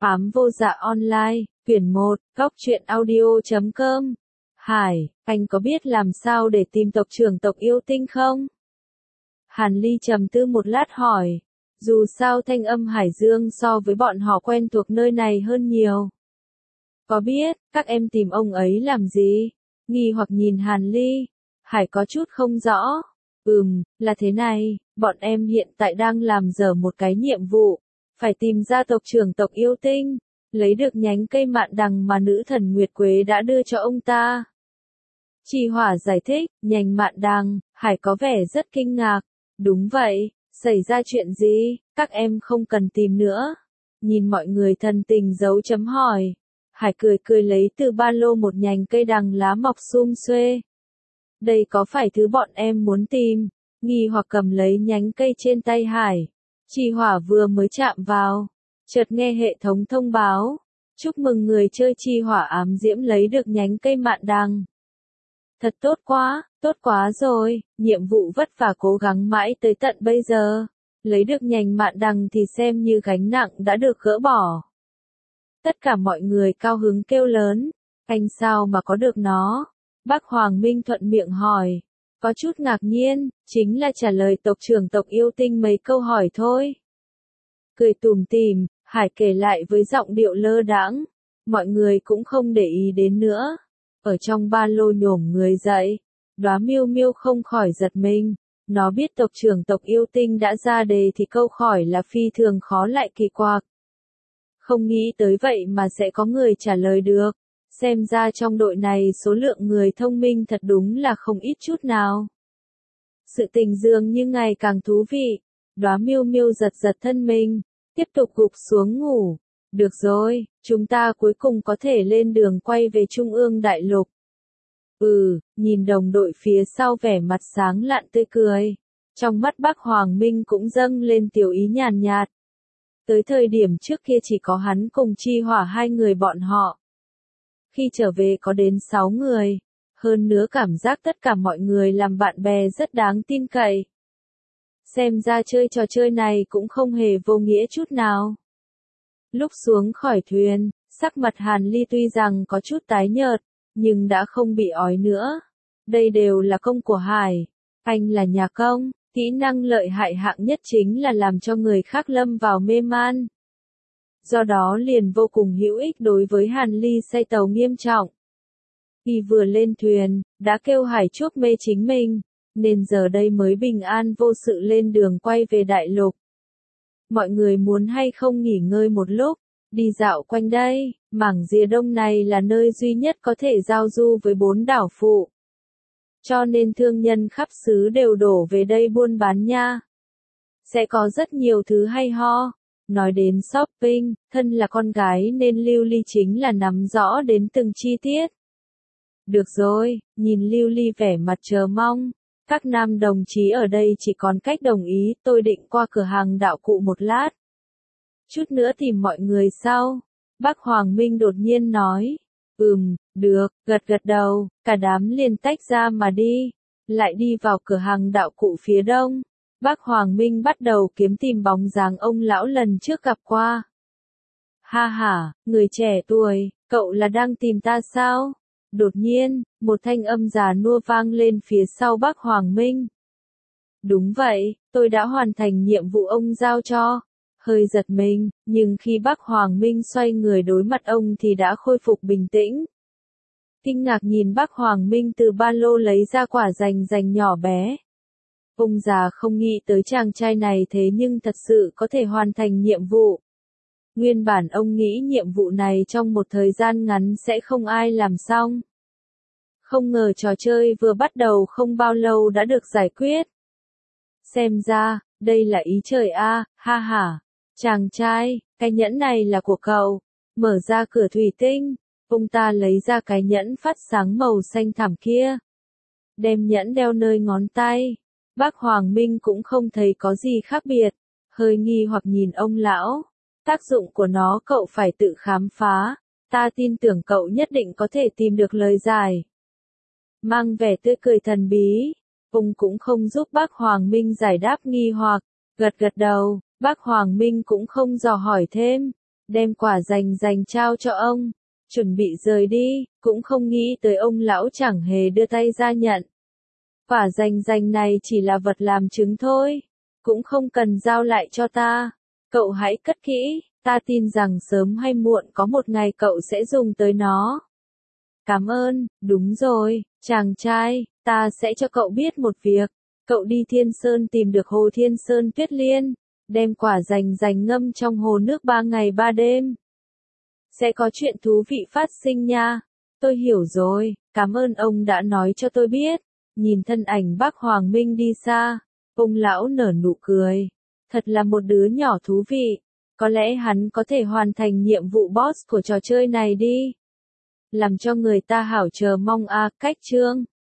Ám vô dạ online, quyển 1, góc truyện audio.com. Hải, anh có biết làm sao để tìm tộc trưởng tộc yêu tinh không? Hàn Ly trầm tư một lát hỏi. Dù sao thanh âm Hải Dương so với bọn họ quen thuộc nơi này hơn nhiều. Có biết, các em tìm ông ấy làm gì? Nghi hoặc nhìn Hàn Ly. Hải có chút không rõ. Là thế này, bọn em hiện tại đang làm dở một cái nhiệm vụ. Phải tìm ra tộc trưởng tộc yêu tinh, lấy được nhánh cây mạn đằng mà nữ thần Nguyệt Quế đã đưa cho ông ta. Chi Hỏa giải thích, nhành mạn đằng, Hải có vẻ rất kinh ngạc. Đúng vậy, xảy ra chuyện gì, các em không cần tìm nữa. Nhìn mọi người thần tình dấu chấm hỏi. Hải cười cười lấy từ ba lô một nhành cây đằng lá mọc sum xuê. Đây có phải thứ bọn em muốn tìm? Nghi hoặc cầm lấy nhánh cây trên tay Hải. Chi Hỏa vừa mới chạm vào, chợt nghe hệ thống thông báo. Chúc mừng người chơi Chi Hỏa ám diễm lấy được nhánh cây mạn đằng. Thật tốt quá rồi, nhiệm vụ vất vả cố gắng mãi tới tận bây giờ. Lấy được nhành mạn đằng thì xem như gánh nặng đã được gỡ bỏ. Tất cả mọi người cao hứng kêu lớn, anh sao mà có được nó? Bác Hoàng Minh thuận miệng hỏi. Có chút ngạc nhiên, chính là trả lời tộc trưởng tộc yêu tinh mấy câu hỏi thôi. Cười tủm tỉm, Hải kể lại với giọng điệu lơ đãng, mọi người cũng không để ý đến nữa. Ở trong ba lô nhổm người dậy, Đóa Miêu Miêu không khỏi giật mình. Nó biết tộc trưởng tộc yêu tinh đã ra đề thì câu hỏi là phi thường khó lại kỳ quặc. Không nghĩ tới vậy mà sẽ có người trả lời được. Xem ra trong đội này số lượng người thông minh thật đúng là không ít chút nào. Sự tình dường như ngày càng thú vị. Đóa Miêu Miêu giật giật thân mình, tiếp tục gục xuống ngủ. Được rồi, chúng ta cuối cùng có thể lên đường quay về Trung ương Đại Lục. Nhìn đồng đội phía sau vẻ mặt sáng lạn tươi cười. Trong mắt Bác Hoàng Minh cũng dâng lên tiểu ý nhàn nhạt. Tới thời điểm trước kia chỉ có hắn cùng Chi Hỏa hai người bọn họ. Khi trở về có đến 6 người. Hơn nữa cảm giác tất cả mọi người làm bạn bè rất đáng tin cậy. Xem ra chơi trò chơi này cũng không hề vô nghĩa chút nào. Lúc xuống khỏi thuyền, sắc mặt Hàn Ly tuy rằng có chút tái nhợt, nhưng đã không bị ói nữa. Đây đều là công của Hải. Anh là nhà công, kỹ năng lợi hại hạng nhất chính là làm cho người khác lâm vào mê man. Do đó liền vô cùng hữu ích đối với Hàn Ly say tàu nghiêm trọng. Khi vừa lên thuyền, đã kêu Hải chuốc mê chính mình, nên giờ đây mới bình an vô sự lên đường quay về Đại Lục. Mọi người muốn hay không nghỉ ngơi một lúc, đi dạo quanh đây, mảng rìa đông này là nơi duy nhất có thể giao du với 4 đảo phụ. Cho nên thương nhân khắp xứ đều đổ về đây buôn bán nha. Sẽ có rất nhiều thứ hay ho. Nói đến shopping, thân là con gái nên Lưu Ly chính là nắm rõ đến từng chi tiết. Được rồi, nhìn Lưu Ly vẻ mặt chờ mong. Các nam đồng chí ở đây chỉ còn cách đồng ý, tôi định qua cửa hàng đạo cụ một lát. Chút nữa tìm mọi người sau. Bác Hoàng Minh đột nhiên nói. Được, gật đầu, cả đám liền tách ra mà đi. Lại đi vào cửa hàng đạo cụ phía đông. Bác Hoàng Minh bắt đầu kiếm tìm bóng dáng ông lão lần trước gặp qua. Ha, người trẻ tuổi, cậu là đang tìm ta sao? Đột nhiên, một thanh âm già nua vang lên phía sau Bác Hoàng Minh. Đúng vậy, tôi đã hoàn thành nhiệm vụ ông giao cho. Hơi giật mình, nhưng khi Bác Hoàng Minh xoay người đối mặt ông thì đã khôi phục bình tĩnh. Kinh ngạc nhìn Bác Hoàng Minh từ ba lô lấy ra quả rành nhỏ bé. Ông già không nghĩ tới chàng trai này thế nhưng thật sự có thể hoàn thành nhiệm vụ. Nguyên bản ông nghĩ nhiệm vụ này trong một thời gian ngắn sẽ không ai làm xong. Không ngờ trò chơi vừa bắt đầu không bao lâu đã được giải quyết. Xem ra, đây là ý trời a, ha. Chàng trai, cái nhẫn này là của cậu. Mở ra cửa thủy tinh, ông ta lấy ra cái nhẫn phát sáng màu xanh thẳm kia. Đem nhẫn đeo nơi ngón tay. Bác Hoàng Minh cũng không thấy có gì khác biệt. Hơi nghi hoặc nhìn ông lão. Tác dụng của nó cậu phải tự khám phá. Ta tin tưởng cậu nhất định có thể tìm được lời giải. Mang vẻ tươi cười thần bí. Ông cũng không giúp bác Hoàng Minh giải đáp nghi hoặc. Gật đầu, bác Hoàng Minh cũng không dò hỏi thêm. đem quả dành trao cho ông, chuẩn bị rời đi, cũng không nghĩ tới ông lão chẳng hề đưa tay ra nhận. Quả dành này chỉ là vật làm chứng thôi, cũng không cần giao lại cho ta, cậu hãy cất kỹ, ta tin rằng sớm hay muộn có một ngày cậu sẽ dùng tới nó. Cảm ơn, đúng rồi, chàng trai, ta sẽ cho cậu biết một việc, cậu đi Thiên Sơn tìm được hồ Thiên Sơn Tuyết Liên, đem quả dành ngâm trong hồ nước 3 ngày 3 đêm. Sẽ có chuyện thú vị phát sinh nha. Tôi hiểu rồi, cảm ơn ông đã nói cho tôi biết. Nhìn thân ảnh bác Hoàng Minh đi xa, ông lão nở nụ cười. Thật là một đứa nhỏ thú vị. Có lẽ hắn có thể hoàn thành nhiệm vụ boss của trò chơi này đi. Làm cho người ta hảo chờ mong cách chương.